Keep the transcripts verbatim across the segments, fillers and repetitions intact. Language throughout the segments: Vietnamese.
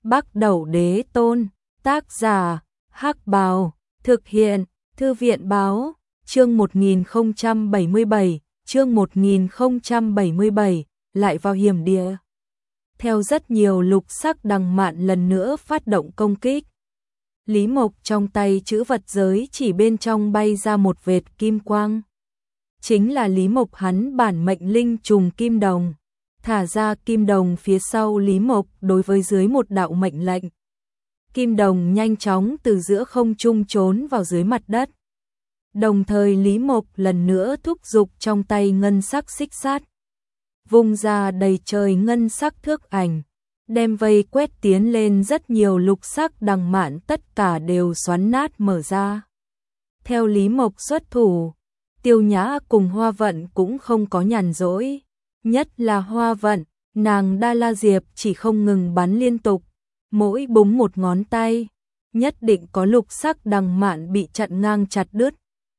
Bắc Đẩu Đế Tôn, tác giả, Hắc Bào, thực hiện, Thư viện Báo, chương một nghìn không trăm bảy mươi bảy, chương một nghìn không trăm bảy mươi bảy, lại vào hiểm địa. Theo rất nhiều lục sắc đằng mạn lần nữa phát động công kích. Lý Mộc trong tay chữ vật giới chỉ bên trong bay ra một vệt kim quang. Chính là Lý Mộc hắn bản mệnh linh trùng kim đồng. Thả ra kim đồng phía sau Lý Mộc đối với dưới một đạo mệnh lệnh. Kim đồng nhanh chóng từ giữa không trung trốn vào dưới mặt đất. Đồng thời Lý Mộc lần nữa thúc giục trong tay ngân sắc xích sát. Vung ra đầy trời ngân sắc thước ảnh, đem vây quét tiến lên rất nhiều lục sắc đằng mạn tất cả đều xoắn nát mở ra. Theo Lý Mộc xuất thủ, Tiêu Nhã cùng Hoa Vận cũng không có nhàn rỗi. Nhất là Hoa Vận, nàng Đa La Diệp chỉ không ngừng bắn liên tục, mỗi búng một ngón tay, nhất định có lục sắc đằng mạn bị chặn ngang chặt đứt.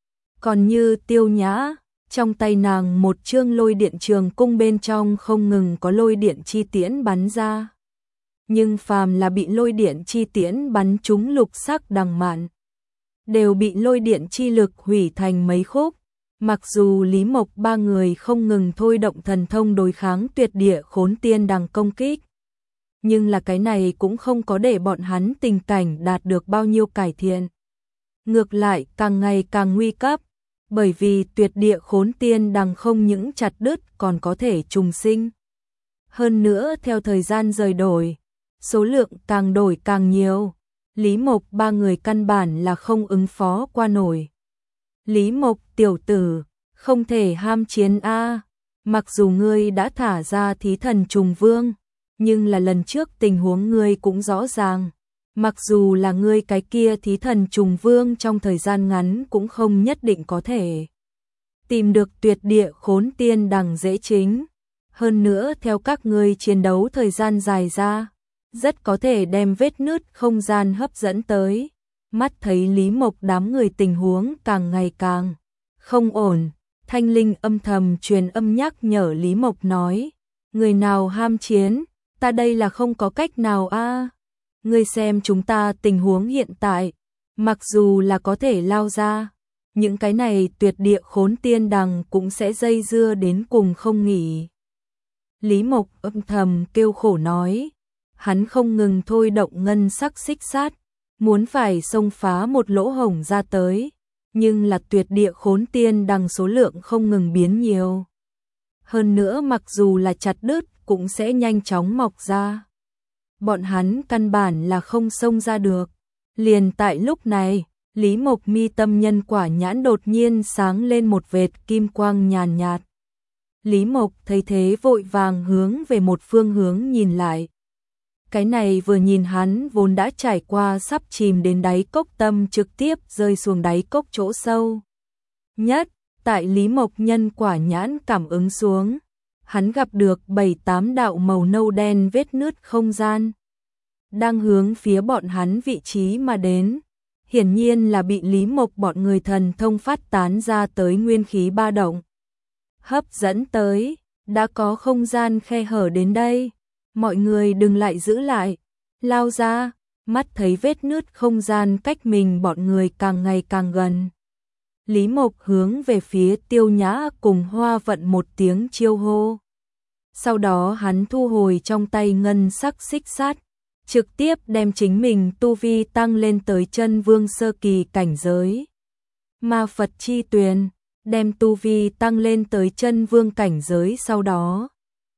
Còn như Tiêu Nhã, trong tay nàng một chương lôi điện trường cung bên trong không ngừng có lôi điện chi tiễn bắn ra. Nhưng phàm là bị lôi điện chi tiễn bắn trúng lục sắc đằng mạn, đều bị lôi điện chi lực hủy thành mấy khúc. Mặc dù Lý Mộc ba người không ngừng thôi động thần thông đối kháng tuyệt địa khốn tiên đằng công kích, nhưng là cái này cũng không có để bọn hắn tình cảnh đạt được bao nhiêu cải thiện. Ngược lại càng ngày càng nguy cấp, bởi vì tuyệt địa khốn tiên đằng không những chặt đứt còn có thể trùng sinh. Hơn nữa theo thời gian rời đổi, số lượng càng đổi càng nhiều, Lý Mộc ba người căn bản là không ứng phó qua nổi. Lý Mộc tiểu tử, không thể ham chiến a. Mặc dù ngươi đã thả ra thí thần trùng vương, nhưng là lần trước tình huống ngươi cũng rõ ràng. Mặc dù là ngươi cái kia thí thần trùng vương trong thời gian ngắn cũng không nhất định có thể tìm được tuyệt địa khốn tiên đằng dễ chính. Hơn nữa theo các ngươi chiến đấu thời gian dài ra, rất có thể đem vết nứt không gian hấp dẫn tới. Mắt thấy Lý Mộc đám người tình huống càng ngày càng không ổn, Thanh Linh âm thầm truyền âm nhắc nhở Lý Mộc nói, người nào ham chiến, ta đây là không có cách nào a. Ngươi xem chúng ta tình huống hiện tại, mặc dù là có thể lao ra, những cái này tuyệt địa khốn tiên đằng cũng sẽ dây dưa đến cùng không nghỉ. Lý Mộc âm thầm kêu khổ nói, hắn không ngừng thôi động ngân sắc xích sát, muốn phải xông phá một lỗ hổng ra tới, nhưng là tuyệt địa khốn tiên đằng số lượng không ngừng biến nhiều. Hơn nữa mặc dù là chặt đứt cũng sẽ nhanh chóng mọc ra. Bọn hắn căn bản là không xông ra được. Liền tại lúc này, Lý Mộc mi tâm nhân quả nhãn đột nhiên sáng lên một vệt kim quang nhàn nhạt. Lý Mộc thấy thế vội vàng hướng về một phương hướng nhìn lại. Cái này vừa nhìn hắn vốn đã trải qua sắp chìm đến đáy cốc tâm trực tiếp rơi xuống đáy cốc chỗ sâu. Nhất, tại Lý Mộc nhân quả nhãn cảm ứng xuống, hắn gặp được bảy tám đạo màu nâu đen vết nứt không gian, đang hướng phía bọn hắn vị trí mà đến. Hiển nhiên là bị Lý Mộc bọn người thần thông phát tán ra tới nguyên khí ba động hấp dẫn tới, đã có không gian khe hở đến đây. Mọi người đừng lại giữ lại, lao ra. Mắt thấy vết nứt không gian cách mình bọn người càng ngày càng gần, Lý Mộc hướng về phía Tiêu Nhã cùng Hoa Vận một tiếng chiêu hô. Sau đó hắn thu hồi trong tay ngân sắc xích sát, trực tiếp đem chính mình tu vi tăng lên tới chân vương sơ kỳ cảnh giới. Ma Phật chi tuyền, đem tu vi tăng lên tới chân vương cảnh giới. Sau đó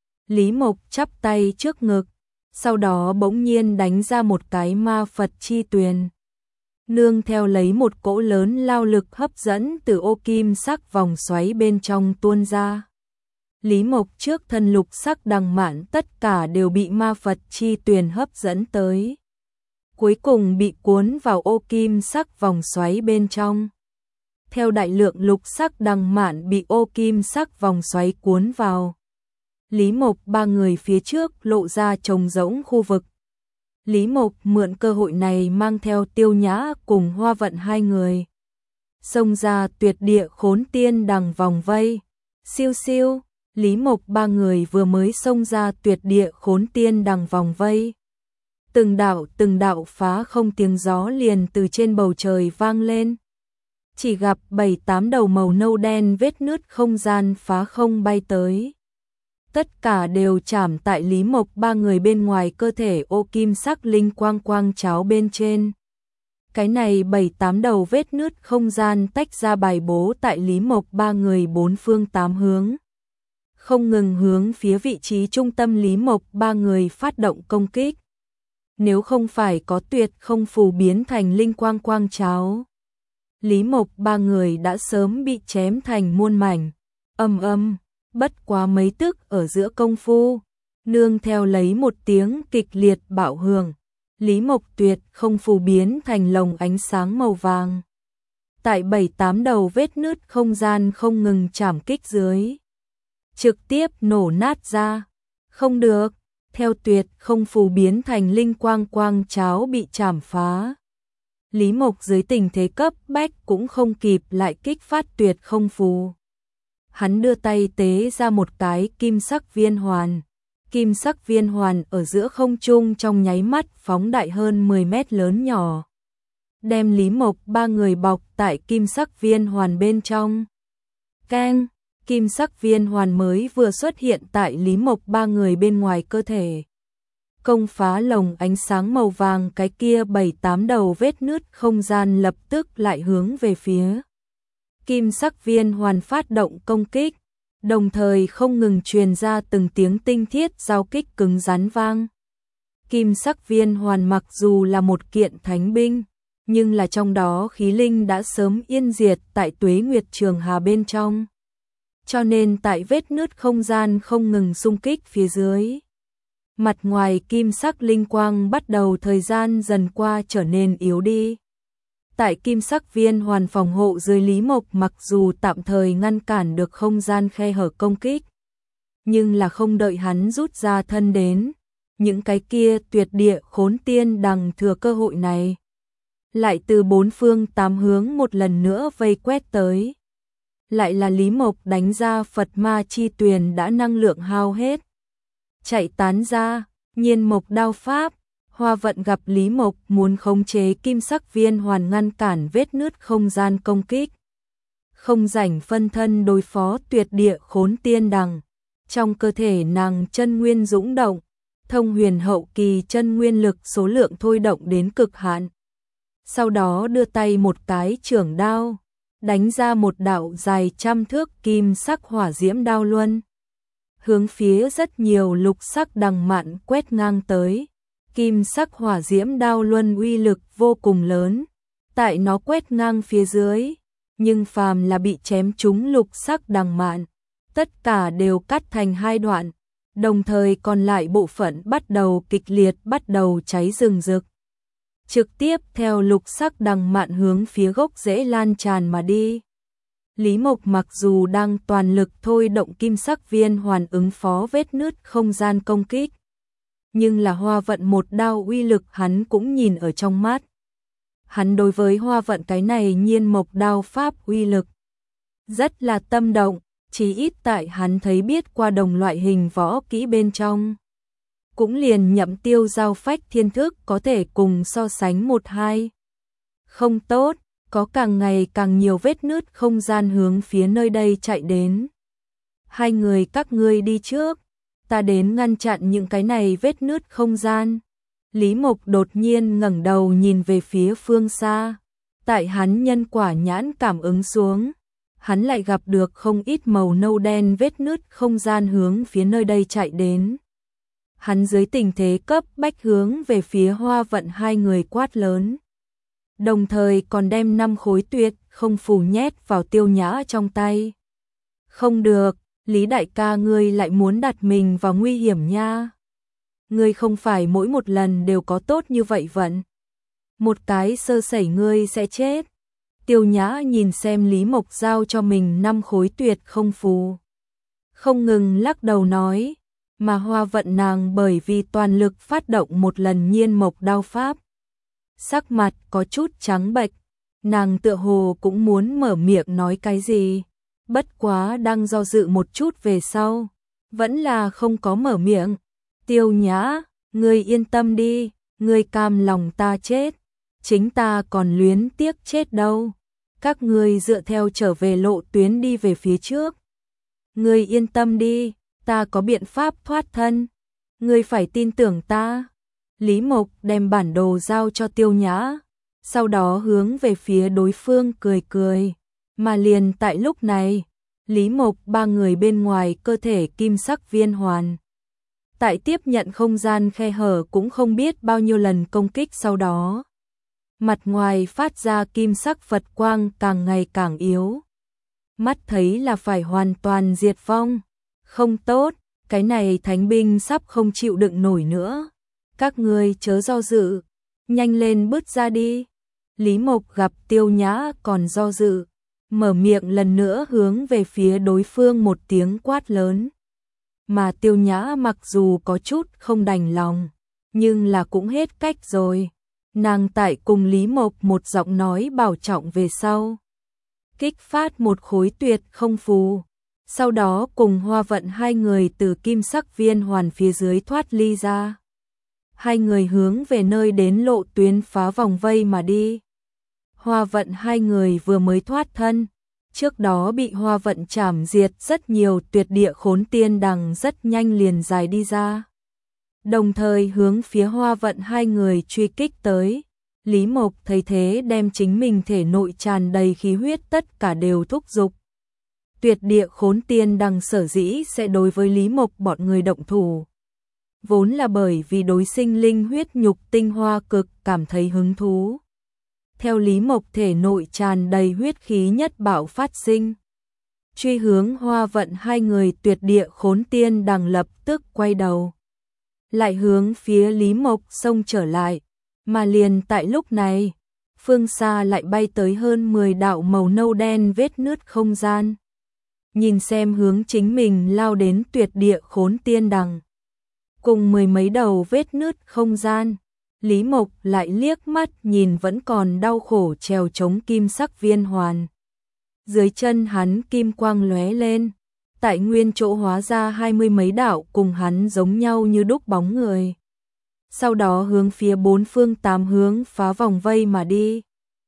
Lý Mộc chắp tay trước ngực, sau đó bỗng nhiên đánh ra một cái ma Phật chi tuyền. Nương theo lấy một cỗ lớn lao lực hấp dẫn từ ô kim sắc vòng xoáy bên trong tuôn ra. Lý Mộc trước thân lục sắc đằng mạn tất cả đều bị ma Phật chi tuyền hấp dẫn tới. Cuối cùng bị cuốn vào ô kim sắc vòng xoáy bên trong. Theo đại lượng lục sắc đằng mạn bị ô kim sắc vòng xoáy cuốn vào, Lý Mộc ba người phía trước lộ ra trống rỗng khu vực. Lý Mộc mượn cơ hội này mang theo Tiêu Nhã cùng Hoa Vận hai người, xông ra tuyệt địa khốn tiên đằng vòng vây. Siêu siêu, Lý Mộc ba người vừa mới xông ra tuyệt địa khốn tiên đằng vòng vây. Từng đạo từng đạo phá không tiếng gió liền từ trên bầu trời vang lên. Chỉ gặp bảy tám đầu màu nâu đen vết nứt không gian phá không bay tới. Tất cả đều chạm tại Lý Mộc ba người bên ngoài cơ thể ô kim sắc linh quang quang cháo bên trên. Cái này bảy tám đầu vết nứt không gian tách ra bài bố tại Lý Mộc ba người bốn phương tám hướng. Không ngừng hướng phía vị trí trung tâm Lý Mộc ba người phát động công kích. Nếu không phải có tuyệt không phù biến thành linh quang quang cháo, Lý Mộc ba người đã sớm bị chém thành muôn mảnh. Âm âm, bất quá mấy tức ở giữa công phu, nương theo lấy một tiếng kịch liệt bạo hưởng, Lý Mộc tuyệt không phù biến thành lồng ánh sáng màu vàng. Tại bảy tám đầu vết nứt không gian không ngừng chạm kích dưới, trực tiếp nổ nát ra. Không được, theo tuyệt không phù biến thành linh quang quang cháo bị chảm phá. Lý Mộc dưới tình thế cấp bách cũng không kịp lại kích phát tuyệt không phù. Hắn đưa tay tế ra một cái kim sắc viên hoàn. Kim sắc viên hoàn ở giữa không trung trong nháy mắt phóng đại hơn mười mét lớn nhỏ. Đem Lý Mộc ba người bọc tại kim sắc viên hoàn bên trong. Keng, kim sắc viên hoàn mới vừa xuất hiện tại Lý Mộc ba người bên ngoài cơ thể. Công phá lồng ánh sáng màu vàng cái kia bảy tám đầu vết nứt không gian lập tức lại hướng về phía kim sắc viên hoàn phát động công kích, đồng thời không ngừng truyền ra từng tiếng tinh thiết giao kích cứng rắn vang. Kim sắc viên hoàn mặc dù là một kiện thánh binh, nhưng là trong đó khí linh đã sớm yên diệt tại Tuế Nguyệt Trường Hà bên trong. Cho nên tại vết nứt không gian không ngừng xung kích phía dưới, mặt ngoài kim sắc linh quang bắt đầu thời gian dần qua trở nên yếu đi. Tại kim sắc viên hoàn phòng hộ dưới Lý Mộc mặc dù tạm thời ngăn cản được không gian khe hở công kích, nhưng là không đợi hắn rút ra thân đến, những cái kia tuyệt địa khốn tiên đằng thừa cơ hội này, lại từ bốn phương tám hướng một lần nữa vây quét tới. Lại là Lý Mộc đánh ra Phật Ma chi tuyền đã năng lượng hao hết, chạy tán ra. Nhiên Mộc đao pháp, Hoa Vận gặp Lý Mộc muốn khống chế kim sắc viên hoàn ngăn cản vết nứt không gian công kích, không rảnh phân thân đối phó tuyệt địa khốn tiên đằng. Trong cơ thể nàng chân nguyên dũng động, thông huyền hậu kỳ chân nguyên lực số lượng thôi động đến cực hạn. Sau đó đưa tay một cái chưởng đao, đánh ra một đạo dài trăm thước kim sắc hỏa diễm đao luân, hướng phía rất nhiều lục sắc đằng mạn quét ngang tới. Kim sắc hỏa diễm đao luân uy lực vô cùng lớn, tại nó quét ngang phía dưới, nhưng phàm là bị chém trúng lục sắc đằng mạn, tất cả đều cắt thành hai đoạn, đồng thời còn lại bộ phận bắt đầu kịch liệt bắt đầu cháy rừng rực. Trực tiếp theo lục sắc đằng mạn hướng phía gốc rễ lan tràn mà đi. Lý Mộc mặc dù đang toàn lực thôi động kim sắc viên hoàn ứng phó vết nứt không gian công kích, nhưng là Hoa Vận một đao uy lực hắn cũng nhìn ở trong mắt. Hắn đối với Hoa Vận cái này Nhiên Mộc đao pháp uy lực rất là tâm động, chỉ ít tại hắn thấy biết qua đồng loại hình võ kỹ bên trong, cũng liền Nhậm Tiêu giao phách thiên thức có thể cùng so sánh một hai. Không tốt, có càng ngày càng nhiều vết nứt không gian hướng phía nơi đây chạy đến. Hai người các ngươi đi trước, ta đến ngăn chặn những cái này vết nứt không gian. Lý Mộc đột nhiên ngẩng đầu nhìn về phía phương xa. Tại hắn nhân quả nhãn cảm ứng xuống, hắn lại gặp được không ít màu nâu đen vết nứt không gian hướng phía nơi đây chạy đến. Hắn dưới tình thế cấp bách hướng về phía Hoa Vận hai người quát lớn, đồng thời còn đem năm khối tuyệt không phù nhét vào Tiêu Nhã trong tay. Không được, Lý đại ca ngươi lại muốn đặt mình vào nguy hiểm nha. Ngươi không phải mỗi một lần đều có tốt như vậy vận. Một cái sơ sẩy ngươi sẽ chết. Tiêu Nhã nhìn xem Lý Mộc giao cho mình năm khối tuyệt không phù, không ngừng lắc đầu nói, mà Hoa Vận nàng bởi vì toàn lực phát động một lần Nhiên Mộc đao pháp, sắc mặt có chút trắng bệch, nàng tựa hồ cũng muốn mở miệng nói cái gì, bất quá đang do dự một chút về sau, vẫn là không có mở miệng. Tiêu Nhã, ngươi yên tâm đi, Ngươi cam lòng ta chết, chính ta còn luyến tiếc chết đâu. Các ngươi dựa theo trở về lộ tuyến đi về phía trước. Ngươi yên tâm đi, ta có biện pháp thoát thân. Ngươi phải tin tưởng ta. Lý Mộc đem bản đồ giao cho Tiêu Nhã, sau đó hướng về phía đối phương cười cười. Mà liền tại lúc này, Lý Mộc ba người bên ngoài cơ thể kim sắc viên hoàn. Tại tiếp nhận không gian khe hở cũng không biết bao nhiêu lần công kích sau đó. Mặt ngoài phát ra kim sắc Phật quang càng ngày càng yếu. Mắt thấy là phải hoàn toàn diệt vong. Không tốt, cái này thánh binh sắp không chịu đựng nổi nữa. Các ngươi chớ do dự, nhanh lên bứt ra đi. Lý Mộc gặp Tiêu Nhã còn do dự, mở miệng lần nữa hướng về phía đối phương một tiếng quát lớn. Mà Tiêu Nhã mặc dù có chút không đành lòng, nhưng là cũng hết cách rồi. Nàng tại cùng Lý Mộc một giọng nói bảo trọng về sau. Kích phát một khối tuyệt không phù. Sau đó cùng Hoa Vận hai người từ kim sắc viên hoàn phía dưới thoát ly ra. Hai người hướng về nơi đến lộ tuyến phá vòng vây mà đi. Hoa Vận hai người vừa mới thoát thân. Trước đó bị Hoa Vận chảm diệt rất nhiều tuyệt địa khốn tiên đằng rất nhanh liền dài đi ra. Đồng thời hướng phía Hoa Vận hai người truy kích tới. Lý Mộc thấy thế đem chính mình thể nội tràn đầy khí huyết tất cả đều thúc giục. Tuyệt địa khốn tiên đằng sở dĩ sẽ đối với Lý Mộc bọn người động thủ. Vốn là bởi vì đối sinh linh huyết nhục tinh hoa cực cảm thấy hứng thú. Theo Lý Mộc thể nội tràn đầy huyết khí nhất bạo phát sinh. Truy hướng Hoa Vận hai người tuyệt địa khốn tiên đằng lập tức quay đầu. Lại hướng phía Lý Mộc xông trở lại. Mà liền tại lúc này, phương xa lại bay tới hơn mười đạo màu nâu đen vết nứt không gian. Nhìn xem hướng chính mình lao đến tuyệt địa khốn tiên đằng. Cùng mười mấy đầu vết nứt không gian, Lý Mộc lại liếc mắt nhìn vẫn còn đau khổ trèo chống kim sắc viên hoàn. Dưới chân hắn kim quang lóe lên, tại nguyên chỗ hóa ra hai mươi mấy đạo cùng hắn giống nhau như đúc bóng người. Sau đó hướng phía bốn phương tám hướng phá vòng vây mà đi.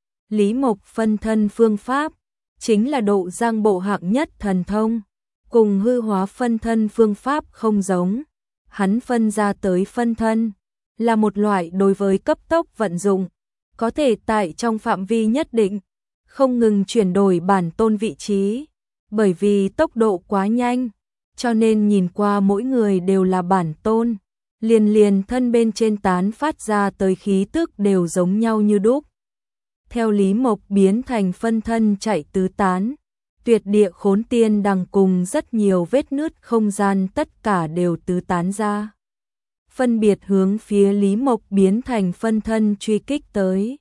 Lý Mộc phân thân phương pháp, chính là độ giang bộ hạng nhất thần thông, cùng hư hóa phân thân phương pháp không giống. Hắn phân ra tới phân thân, là một loại đối với cấp tốc vận dụng, có thể tại trong phạm vi nhất định, không ngừng chuyển đổi bản tôn vị trí, bởi vì tốc độ quá nhanh, cho nên nhìn qua mỗi người đều là bản tôn, liền liền thân bên trên tán phát ra tới khí tức đều giống nhau như đúc. Theo Lý Mộc biến thành phân thân chạy tứ tán, tuyệt địa khốn tiên đằng cùng rất nhiều vết nứt không gian tất cả đều tứ tán ra. Phân biệt hướng phía Lý Mộc biến thành phân thân truy kích tới.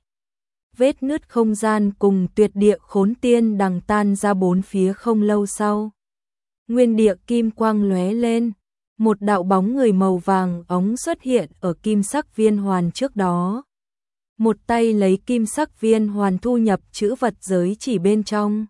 Vết nứt không gian cùng tuyệt địa khốn tiên đằng tan ra bốn phía không lâu sau. Nguyên địa kim quang lóe lên, một đạo bóng người màu vàng óng xuất hiện ở kim sắc viên hoàn trước đó. Một tay lấy kim sắc viên hoàn thu nhập chữ vật giới chỉ bên trong.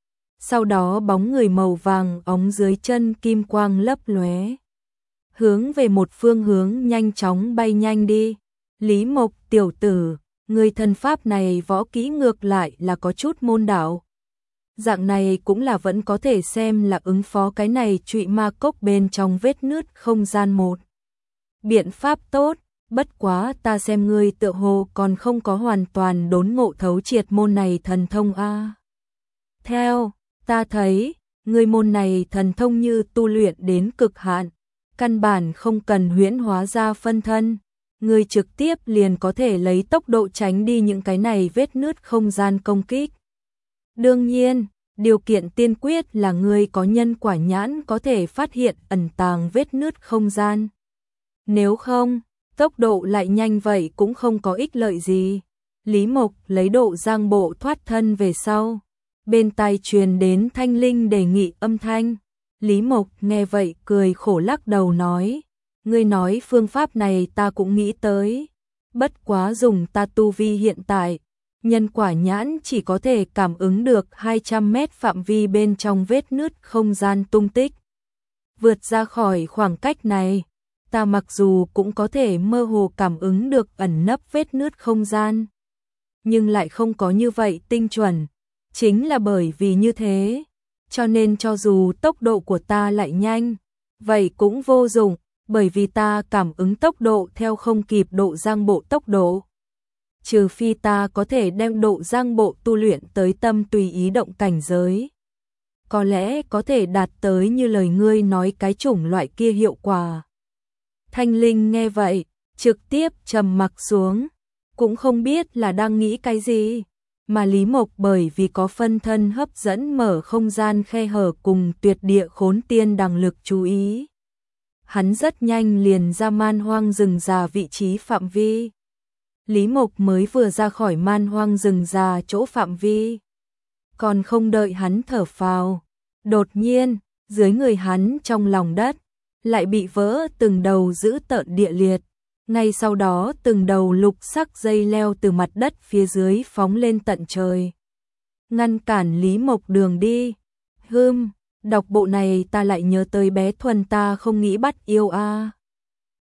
Sau đó bóng người màu vàng óng dưới chân kim quang lấp lóe, hướng về một phương hướng nhanh chóng bay nhanh đi. Lý Mộc tiểu tử, người thần pháp này võ kỹ ngược lại là có chút môn đạo. Dạng này cũng là vẫn có thể xem là ứng phó cái này trụy ma cốc bên trong vết nứt không gian một. Biện pháp tốt, bất quá ta xem ngươi tựa hồ còn không có hoàn toàn đốn ngộ thấu triệt môn này thần thông a. Theo ta thấy, ngươi môn này thần thông như tu luyện đến cực hạn, căn bản không cần huyễn hóa ra phân thân, ngươi trực tiếp liền có thể lấy tốc độ tránh đi những cái này vết nứt không gian công kích. Đương nhiên, điều kiện tiên quyết là ngươi có nhân quả nhãn có thể phát hiện ẩn tàng vết nứt không gian. Nếu không, tốc độ lại nhanh vậy cũng không có ích lợi gì. Lý Mộc lấy độ giang bộ thoát thân về sau. Bên tai truyền đến thanh linh đề nghị âm thanh. Lý Mộc nghe vậy cười khổ lắc đầu nói. Ngươi nói phương pháp này ta cũng nghĩ tới. Bất quá dùng ta tu vi hiện tại. Nhân quả nhãn chỉ có thể cảm ứng được hai trăm mét phạm vi bên trong vết nứt không gian tung tích. Vượt ra khỏi khoảng cách này, ta mặc dù cũng có thể mơ hồ cảm ứng được ẩn nấp vết nứt không gian, nhưng lại không có như vậy tinh chuẩn. Chính là bởi vì như thế, cho nên cho dù tốc độ của ta lại nhanh, vậy cũng vô dụng, bởi vì ta cảm ứng tốc độ theo không kịp độ giang bộ tốc độ. Trừ phi ta có thể đem độ giang bộ tu luyện tới tâm tùy ý động cảnh giới. Có lẽ có thể đạt tới như lời ngươi nói cái chủng loại kia hiệu quả. Thanh Linh nghe vậy, trực tiếp trầm mặc xuống, cũng không biết là đang nghĩ cái gì. Mà Lý Mộc bởi vì có phân thân hấp dẫn mở không gian khe hở cùng tuyệt địa khốn tiên đằng lực chú ý. Hắn rất nhanh liền ra man hoang rừng già vị trí phạm vi. Lý Mộc mới vừa ra khỏi man hoang rừng già chỗ phạm vi. Còn không đợi hắn thở phào, đột nhiên, dưới người hắn trong lòng đất, lại bị vỡ từng đầu dữ tợn địa liệt. Ngay sau đó từng đầu lục sắc dây leo từ mặt đất phía dưới phóng lên tận trời. Ngăn cản Lý Mộc đường đi. Hưm, đọc bộ này ta lại nhớ tới bé Thuần ta không nghĩ bắt yêu a. À.